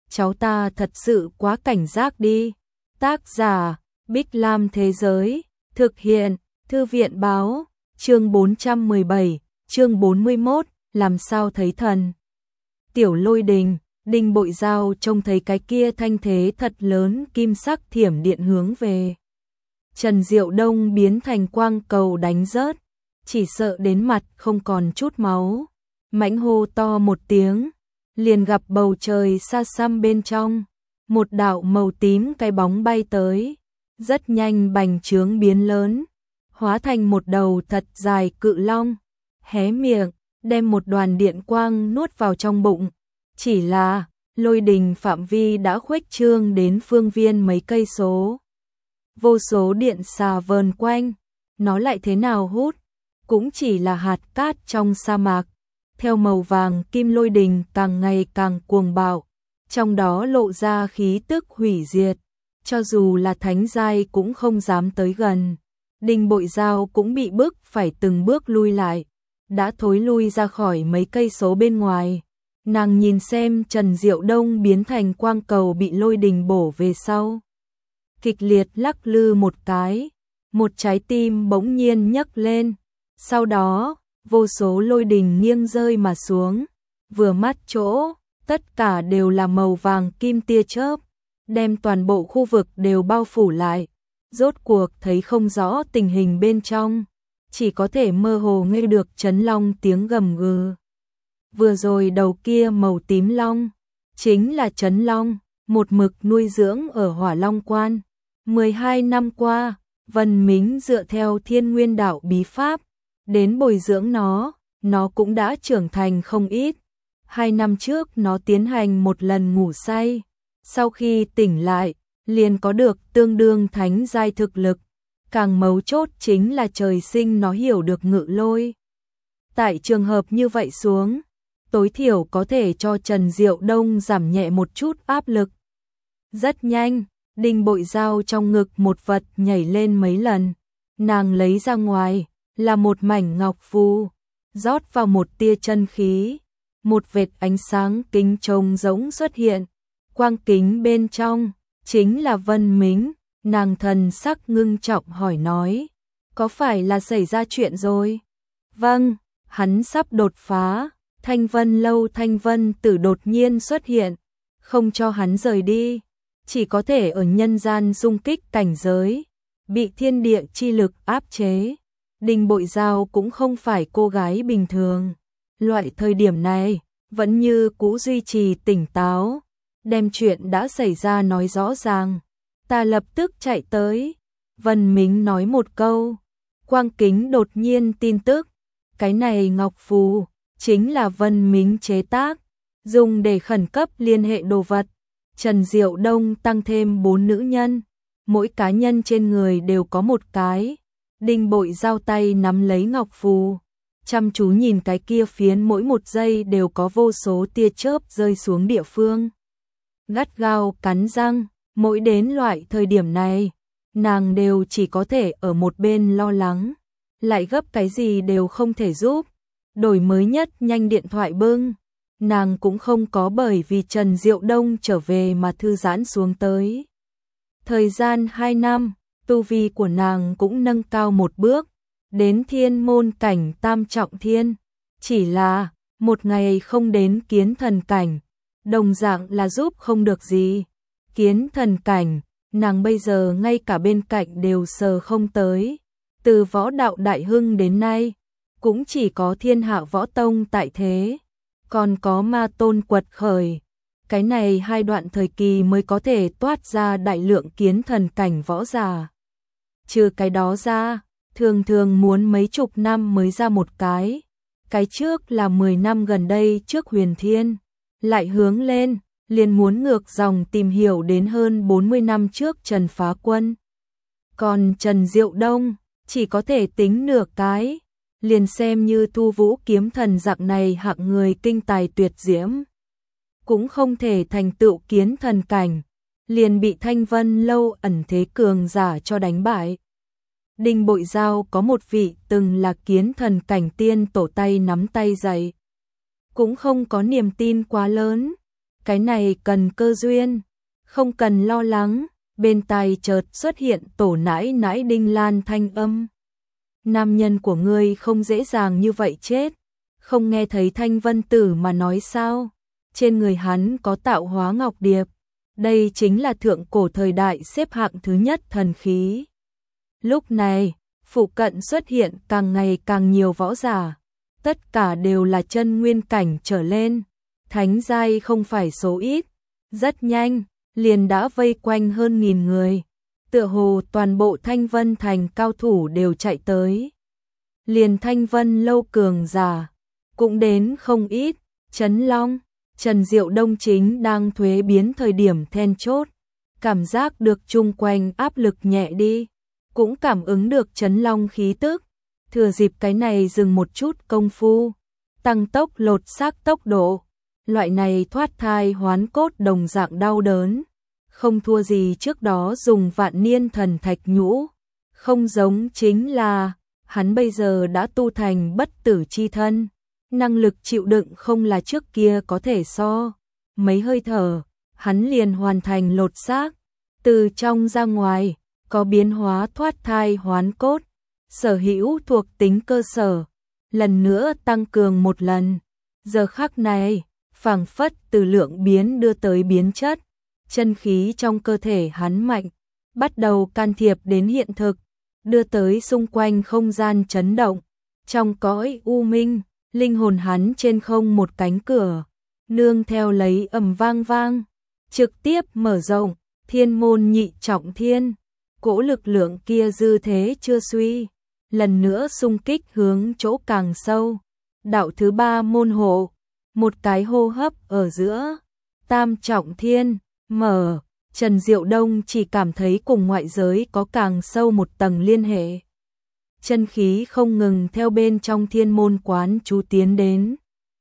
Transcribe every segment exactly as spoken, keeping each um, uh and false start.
cháu ta thật sự quá cảnh giác đi. Tác giả, Bích Lam Thế Giới, thực hiện, Thư viện Báo, chương bốn trăm mười bảy, chương bốn mươi mốt, làm sao thấy thần. Tiểu Lôi Đình, Đinh Bội Giao trông thấy cái kia thanh thế thật lớn kim sắc thiểm điện hướng về Trần Diệu Đông biến thành quang cầu đánh rớt, chỉ sợ đến mặt không còn chút máu. Mãnh hô to một tiếng, liền gặp bầu trời xa xăm bên trong, một đạo màu tím cái bóng bay tới, rất nhanh bành trướng biến lớn, hóa thành một đầu thật dài cự long, hé miệng, đem một đoàn điện quang nuốt vào trong bụng. Chỉ là, Lôi Đình phạm vi đã khuếch trương đến phương viên mấy cây số. Vô số điện xà vờn quanh, nó lại thế nào hút, cũng chỉ là hạt cát trong sa mạc. Theo màu vàng kim Lôi Đình càng ngày càng cuồng bạo, trong đó lộ ra khí tức hủy diệt, cho dù là thánh giai cũng không dám tới gần. Đinh Bội Giao cũng bị bức phải từng bước lui lại, đã thối lui ra khỏi mấy cây số bên ngoài. Nàng nhìn xem Trần Diệu Đông biến thành quang cầu bị Lôi Đình bổ về sau, kịch liệt lắc lư một cái, một trái tim bỗng nhiên nhấc lên, sau đó vô số lôi đình nghiêng rơi mà xuống, vừa mắt chỗ, tất cả đều là màu vàng kim tia chớp, đem toàn bộ khu vực đều bao phủ lại. Rốt cuộc thấy không rõ tình hình bên trong, chỉ có thể mơ hồ nghe được Trấn Long tiếng gầm gừ. Vừa rồi đầu kia màu tím long, chính là Trấn Long, một mực nuôi dưỡng ở Hỏa Long Quan. mười hai năm qua, Vân Mính dựa theo Thiên Nguyên Đạo bí pháp, đến bồi dưỡng nó, nó cũng đã trưởng thành không ít. Hai năm trước nó tiến hành một lần ngủ say, sau khi tỉnh lại, liền có được tương đương thánh giai thực lực. Càng mấu chốt chính là trời sinh nó hiểu được ngự lôi. Tại trường hợp như vậy xuống, tối thiểu có thể cho Trần Diệu Đông giảm nhẹ một chút áp lực. Rất nhanh, Đinh Bội Giao trong ngực một vật nhảy lên mấy lần, nàng lấy ra ngoài, là một mảnh ngọc phù, rót vào một tia chân khí, một vệt ánh sáng kính trông giống xuất hiện, quang kính bên trong, chính là Vân Mính. Nàng thần sắc ngưng trọng hỏi nói, có phải là xảy ra chuyện rồi? Vâng, hắn sắp đột phá. Thanh Vân Lâu Thanh Vân Tử đột nhiên xuất hiện, không cho hắn rời đi, chỉ có thể ở nhân gian dung kích cảnh giới, bị thiên địa chi lực áp chế. Đinh Bội Giao cũng không phải cô gái bình thường, loại thời điểm này vẫn như cũ duy trì tỉnh táo, đem chuyện đã xảy ra nói rõ ràng. Ta lập tức chạy tới. Vân Mính nói một câu, quang kính đột nhiên tin tức, cái này ngọc phù chính là Vân Mính chế tác, dùng để khẩn cấp liên hệ đồ vật. Trần Diệu Đông tăng thêm bốn nữ nhân, mỗi cá nhân trên người đều có một cái. Đinh Bội Giao tay nắm lấy ngọc phù, chăm chú nhìn cái kia phiến, mỗi một giây đều có vô số tia chớp rơi xuống địa phương. Gắt gao cắn răng, mỗi đến loại thời điểm này, nàng đều chỉ có thể ở một bên lo lắng, lại gấp cái gì đều không thể giúp. Đổi mới nhất nhanh điện thoại bưng, nàng cũng không có bởi vì Trần Diệu Đông trở về mà thư giãn xuống tới. Thời gian hai năm, tu vi của nàng cũng nâng cao một bước, đến thiên môn cảnh tam trọng thiên, chỉ là một ngày không đến kiến thần cảnh, đồng dạng là giúp không được gì. Kiến thần cảnh, nàng bây giờ ngay cả bên cạnh đều sờ không tới, từ võ đạo đại hưng đến nay, cũng chỉ có Thiên Hạ Võ Tông tại thế, còn có Ma Tôn quật khởi. Cái này hai đoạn thời kỳ mới có thể toát ra đại lượng kiến thần cảnh võ giả. Trừ cái đó ra, thường thường muốn mấy chục năm mới ra một cái. Cái trước là mười năm gần đây trước Huyền Thiên, lại hướng lên, liền muốn ngược dòng tìm hiểu đến hơn bốn mươi năm trước Trần Phá Quân. Còn Trần Diệu Đông, chỉ có thể tính nửa cái. Liền xem như Thu Vũ kiếm thần dạng này hạng người kinh tài tuyệt diễm, cũng không thể thành tựu kiến thần cảnh, liền bị Thanh Vân Lâu ẩn thế cường giả cho đánh bại. Đinh Bội Giao có một vị từng là kiến thần cảnh tiên tổ tay nắm tay dạy, cũng không có niềm tin quá lớn. cái này cần cơ duyên, không cần lo lắng. Bên tai chợt xuất hiện tổ nãi nãi Đinh Lan thanh âm. Nam nhân của ngươi không dễ dàng như vậy chết, không nghe thấy Thanh Vân Tử mà nói sao? Trên người hắn có tạo hóa ngọc điệp, đây chính là thượng cổ thời đại xếp hạng thứ nhất thần khí. Lúc này, phụ cận xuất hiện càng ngày càng nhiều võ giả, tất cả đều là chân nguyên cảnh trở lên, thánh giai không phải số ít, rất nhanh, liền đã vây quanh hơn nghìn người, tựa hồ toàn bộ Thanh Vân thành cao thủ đều chạy tới. Liền Thanh Vân lâu cường giả, cũng đến không ít, Trấn Long, Trần Diệu Đông chính đang thuế biến thời điểm then chốt, cảm giác được chung quanh áp lực nhẹ đi, cũng cảm ứng được Trấn Long khí tức, thừa dịp cái này dừng một chút công phu, tăng tốc lột xác tốc độ, loại này thoát thai hoán cốt đồng dạng đau đớn, không thua gì trước đó dùng vạn niên thần thạch nhũ, không giống chính là, hắn bây giờ đã tu thành bất tử chi thân. Năng lực chịu đựng không là trước kia có thể so. Mấy hơi thở, hắn liền hoàn thành lột xác. Từ trong ra ngoài, có biến hóa thoát thai hoán cốt. Sở hữu thuộc tính cơ sở. Lần nữa tăng cường một lần. Giờ khắc này, phảng phất từ lượng biến đưa tới biến chất. Chân khí trong cơ thể hắn mạnh. Bắt đầu can thiệp đến hiện thực. Đưa tới xung quanh không gian chấn động. Trong cõi u minh. Linh hồn hắn trên không một cánh cửa, nương theo lấy ầm vang vang, trực tiếp mở rộng, thiên môn nhị trọng thiên, cỗ lực lượng kia dư thế chưa suy, lần nữa xung kích hướng chỗ càng sâu, đạo thứ ba môn hộ, một cái hô hấp ở giữa, tam trọng thiên, mở, Trần Diệu Đông chỉ cảm thấy cùng ngoại giới có càng sâu một tầng liên hệ. Chân khí không ngừng theo bên trong thiên môn quán chú tiến đến,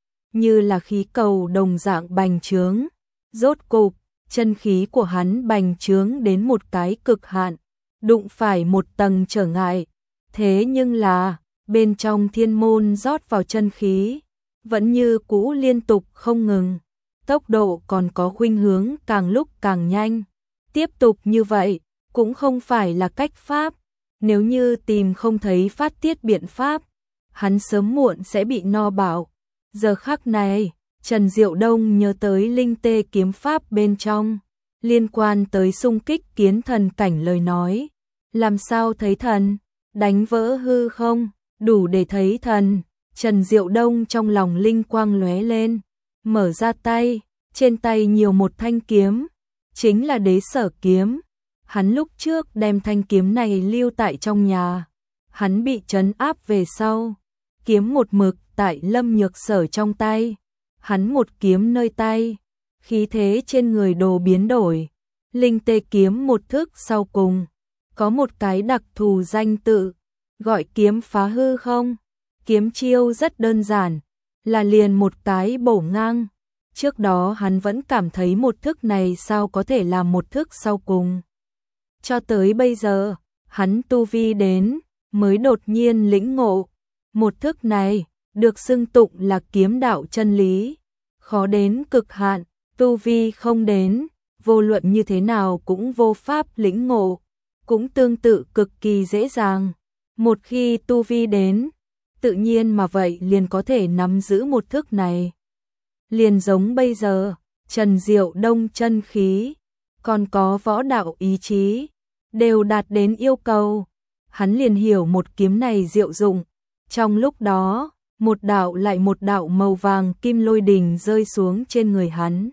như là khí cầu đồng dạng bành trướng, rốt cục, chân khí của hắn bành trướng đến một cái cực hạn, đụng phải một tầng trở ngại, thế nhưng là, bên trong thiên môn rót vào chân khí, vẫn như cũ liên tục không ngừng, tốc độ còn có khuynh hướng càng lúc càng nhanh, tiếp tục như vậy, cũng không phải là cách pháp. Nếu như tìm không thấy phát tiết biện pháp, hắn sớm muộn sẽ bị no bảo. Giờ khắc này, Trần Diệu Đông nhớ tới linh tê kiếm pháp bên trong, liên quan tới xung kích kiến thần cảnh lời nói. Làm sao thấy thần? Đánh vỡ hư không? Đủ để thấy thần. Trần Diệu Đông trong lòng linh quang lóe lên, mở ra tay, trên tay nhiều một thanh kiếm, chính là Đế Sở kiếm. Hắn lúc trước đem thanh kiếm này lưu tại trong nhà, hắn bị trấn áp về sau, kiếm một mực tại Lâm Nhược Sở trong tay, hắn một kiếm nơi tay, khí thế trên người đồ biến đổi, linh tê kiếm một thức sau cùng, có một cái đặc thù danh tự, gọi kiếm phá hư không, kiếm chiêu rất đơn giản, là liền một cái bổ ngang, trước đó hắn vẫn cảm thấy một thức này sao có thể là một thức sau cùng. Cho tới bây giờ, hắn tu vi đến, mới đột nhiên lĩnh ngộ. Một thức này, được xưng tụng là kiếm đạo chân lý. Khó đến cực hạn, tu vi không đến, vô luận như thế nào cũng vô pháp lĩnh ngộ. Cũng tương tự cực kỳ dễ dàng. Một khi tu vi đến, tự nhiên mà vậy liền có thể nắm giữ một thức này. Liền giống bây giờ, Trần Diệu Đông chân khí, còn có võ đạo ý chí, đều đạt đến yêu cầu. Hắn liền hiểu một kiếm này diệu dụng. Trong lúc đó, một đạo lại một đạo màu vàng kim lôi đình rơi xuống trên người hắn.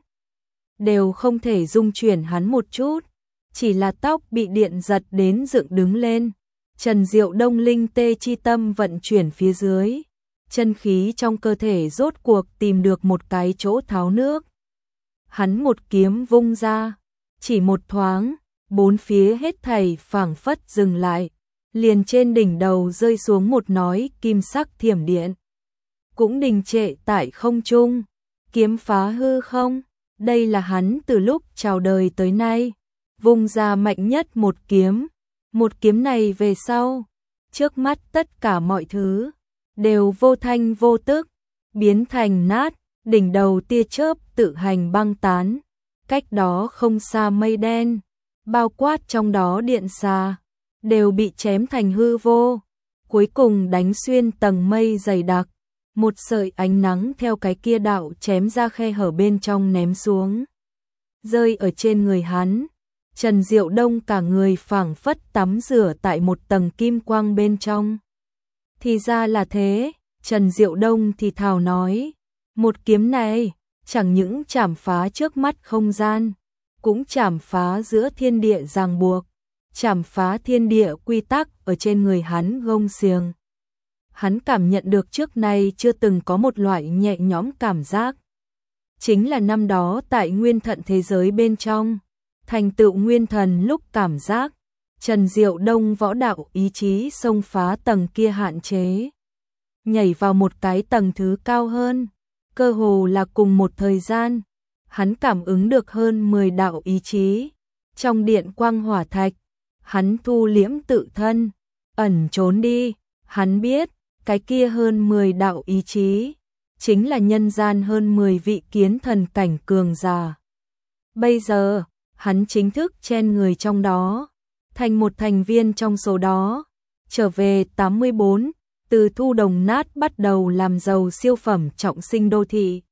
Đều không thể dung chuyển hắn một chút, chỉ là tóc bị điện giật đến dựng đứng lên. Trần Diệu Đông linh tê chi tâm vận chuyển phía dưới. Chân khí trong cơ thể rốt cuộc tìm được một cái chỗ tháo nước. Hắn một kiếm vung ra, chỉ một thoáng, bốn phía hết thảy phảng phất dừng lại, liền trên đỉnh đầu rơi xuống một nói kim sắc thiểm điện. Cũng đình trệ tại không trung, kiếm phá hư không, đây là hắn từ lúc chào đời tới nay, vung ra mạnh nhất một kiếm, một kiếm này về sau, trước mắt tất cả mọi thứ, đều vô thanh vô tức, biến thành nát, đỉnh đầu tia chớp tự hành băng tán, cách đó không xa mây đen, bao quát trong đó điện xà, đều bị chém thành hư vô, cuối cùng đánh xuyên tầng mây dày đặc, một sợi ánh nắng theo cái kia đạo chém ra khe hở bên trong ném xuống, rơi ở trên người hắn. Trần Diệu Đông cả người phảng phất tắm rửa tại một tầng kim quang bên trong. Thì ra là thế, Trần Diệu Đông thì thào nói, một kiếm này chẳng những chảm phá trước mắt không gian, cũng chảm phá giữa thiên địa ràng buộc, chảm phá thiên địa quy tắc ở trên người hắn gông xiềng. Hắn cảm nhận được trước nay chưa từng có một loại nhẹ nhõm cảm giác. Chính là năm đó tại nguyên thận thế giới bên trong, thành tựu nguyên thần lúc cảm giác, Trần Diệu Đông võ đạo ý chí xông phá tầng kia hạn chế, nhảy vào một cái tầng thứ cao hơn, cơ hồ là cùng một thời gian, hắn cảm ứng được hơn mười đạo ý chí. Trong điện quang hỏa thạch, hắn thu liễm tự thân, ẩn trốn đi, hắn biết, cái kia hơn mười đạo ý chí, chính là nhân gian hơn mười vị kiến thần cảnh cường giả. Bây giờ, hắn chính thức chen người trong đó, thành một thành viên trong số đó, trở về tám mươi bốn, từ thu đồng nát bắt đầu làm giàu siêu phẩm trọng sinh đô thị.